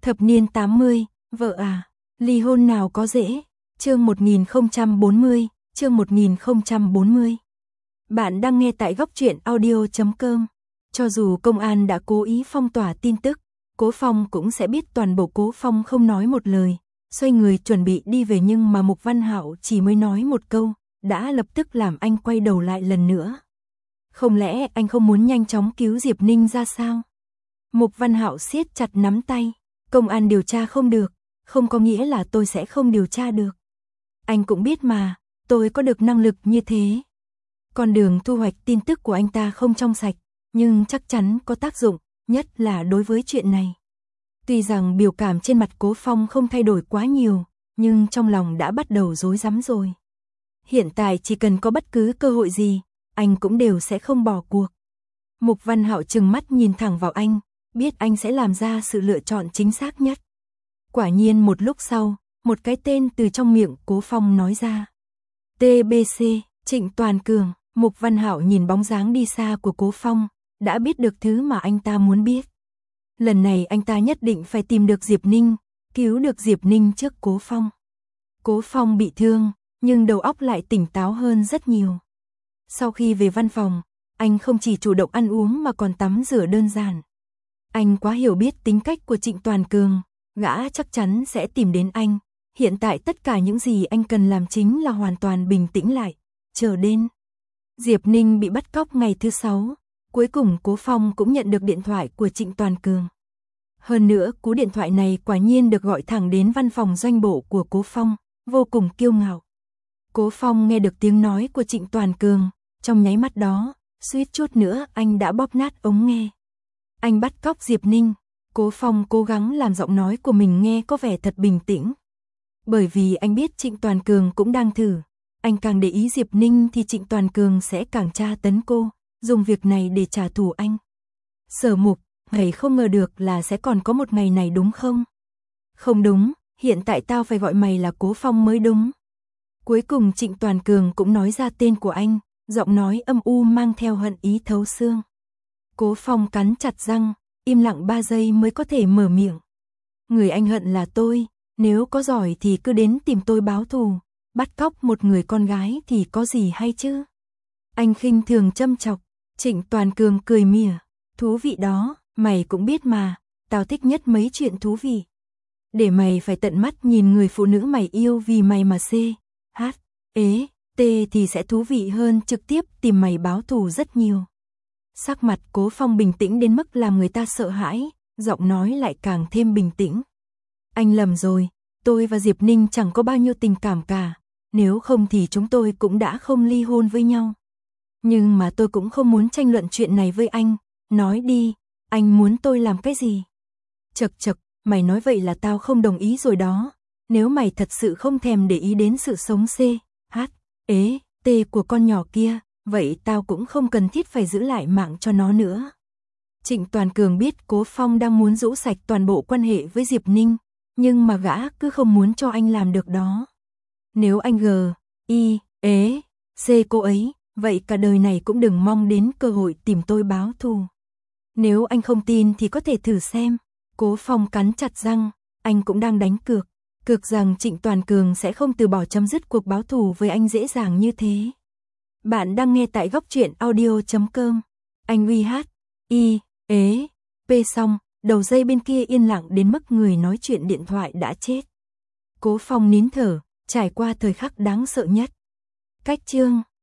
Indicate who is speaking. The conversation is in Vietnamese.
Speaker 1: Thập niên 80, vợ à, ly hôn nào có dễ. Chương 1040, chương 1040. Bạn đang nghe tại goctruyện.audio.com. Cho dù công an đã cố ý phong tỏa tin tức, Cố Phong cũng sẽ biết toàn bộ. Cố Phong không nói một lời, xoay người chuẩn bị đi về, nhưng mà Mục Văn Hạo chỉ mới nói một câu, đã lập tức làm anh quay đầu lại lần nữa. Không lẽ anh không muốn nhanh chóng cứu Diệp Ninh ra sao? Mục Văn Hạo siết chặt nắm tay. Công an điều tra không được, không có nghĩa là tôi sẽ không điều tra được. Anh cũng biết mà, tôi có được năng lực như thế. Con đường thu hoạch tin tức của anh ta không trong sạch, nhưng chắc chắn có tác dụng, nhất là đối với chuyện này. Tuy rằng biểu cảm trên mặt Cố Phong không thay đổi quá nhiều, nhưng trong lòng đã bắt đầu rối rắm rồi. Hiện tại chỉ cần có bất cứ cơ hội gì, anh cũng đều sẽ không bỏ cuộc. Mục Văn Hạo trừng mắt nhìn thẳng vào anh, biết anh sẽ làm ra sự lựa chọn chính xác nhất. Quả nhiên một lúc sau, một cái tên từ trong miệng Cố Phong nói ra. TBC, Trịnh Toàn Cường. Mục Văn Hạo nhìn bóng dáng đi xa của Cố Phong, đã biết được thứ mà anh ta muốn biết. Lần này anh ta nhất định phải tìm được Diệp Ninh, cứu được Diệp Ninh trước Cố Phong. Cố Phong bị thương, nhưng đầu óc lại tỉnh táo hơn rất nhiều. Sau khi về văn phòng, anh không chỉ chủ động ăn uống mà còn tắm rửa đơn giản. Anh quá hiểu biết tính cách của Trịnh Toàn Cường, gã chắc chắn sẽ tìm đến anh. Hiện tại tất cả những gì anh cần làm chính là hoàn toàn bình tĩnh lại, chờ đến. Diệp Ninh bị bắt cóc ngày thứ 6, cuối cùng Cố Phong cũng nhận được điện thoại của Trịnh Toàn Cường. Hơn nữa, cú điện thoại này quả nhiên được gọi thẳng đến văn phòng doanh bộ của Cố Phong, vô cùng kiêu ngạo. Cố Phong nghe được tiếng nói của Trịnh Toàn Cường, trong nháy mắt đó, suýt chút nữa anh đã bóp nát ống nghe. Anh bắt cóc Diệp Ninh. Cố Phong cố gắng làm giọng nói của mình nghe có vẻ thật bình tĩnh. Bởi vì anh biết Trịnh Toàn Cường cũng đang thử. Anh càng để ý Diệp Ninh thì Trịnh Toàn Cường sẽ càng tra tấn cô, dùng việc này để trả thù anh. Sở Mục, mày không ngờ được là sẽ còn có một ngày này đúng không? Không đúng, hiện tại tao phải gọi mày là Cố Phong mới đúng. Cuối cùng Trịnh Toàn Cường cũng nói ra tên của anh, giọng nói âm u mang theo hận ý thấu xương. Cố Phong cắn chặt răng, im lặng 3 giây mới có thể mở miệng. Người anh hận là tôi, nếu có giỏi thì cứ đến tìm tôi báo thù, bắt cóc một người con gái thì có gì hay chứ? Anh khinh thường châm chọc. Trịnh Toàn Cường cười mỉa, thú vị đó, mày cũng biết mà, tao thích nhất mấy chuyện thú vị. Để mày phải tận mắt nhìn người phụ nữ mày yêu vì mày mà thì sẽ thú vị hơn trực tiếp tìm mày báo thù rất nhiều. Sắc mặt Cố Phong bình tĩnh đến mức làm người ta sợ hãi, giọng nói lại càng thêm bình tĩnh. Anh lầm rồi, tôi và Diệp Ninh chẳng có bao nhiêu tình cảm cả, nếu không thì chúng tôi cũng đã không ly hôn với nhau. Nhưng mà tôi cũng không muốn tranh luận chuyện này với anh, nói đi, anh muốn tôi làm cái gì? Chậc chậc, mày nói vậy là tao không đồng ý rồi đó, nếu mày thật sự không thèm để ý đến sự sống của con nhỏ kia, vậy tao cũng không cần thiết phải giữ lại mạng cho nó nữa. Trịnh Toàn Cường biết Cố Phong đang muốn rũ sạch toàn bộ quan hệ với Diệp Ninh, nhưng mà gã cứ không muốn cho anh làm được đó. Nếu anh cô ấy, vậy cả đời này cũng đừng mong đến cơ hội tìm tôi báo thù. Nếu anh không tin thì có thể thử xem. Cố Phong cắn chặt răng, anh cũng đang đánh cược. Cược rằng Trịnh Toàn Cường sẽ không từ bỏ chấm dứt cuộc báo thù với anh dễ dàng như thế. Bạn đang nghe tại goctruyện.audio.com. Anh xong, đầu dây bên kia yên lặng đến mức người nói chuyện điện thoại đã chết. Cố Phong nín thở, trải qua thời khắc đáng sợ nhất. Cách chương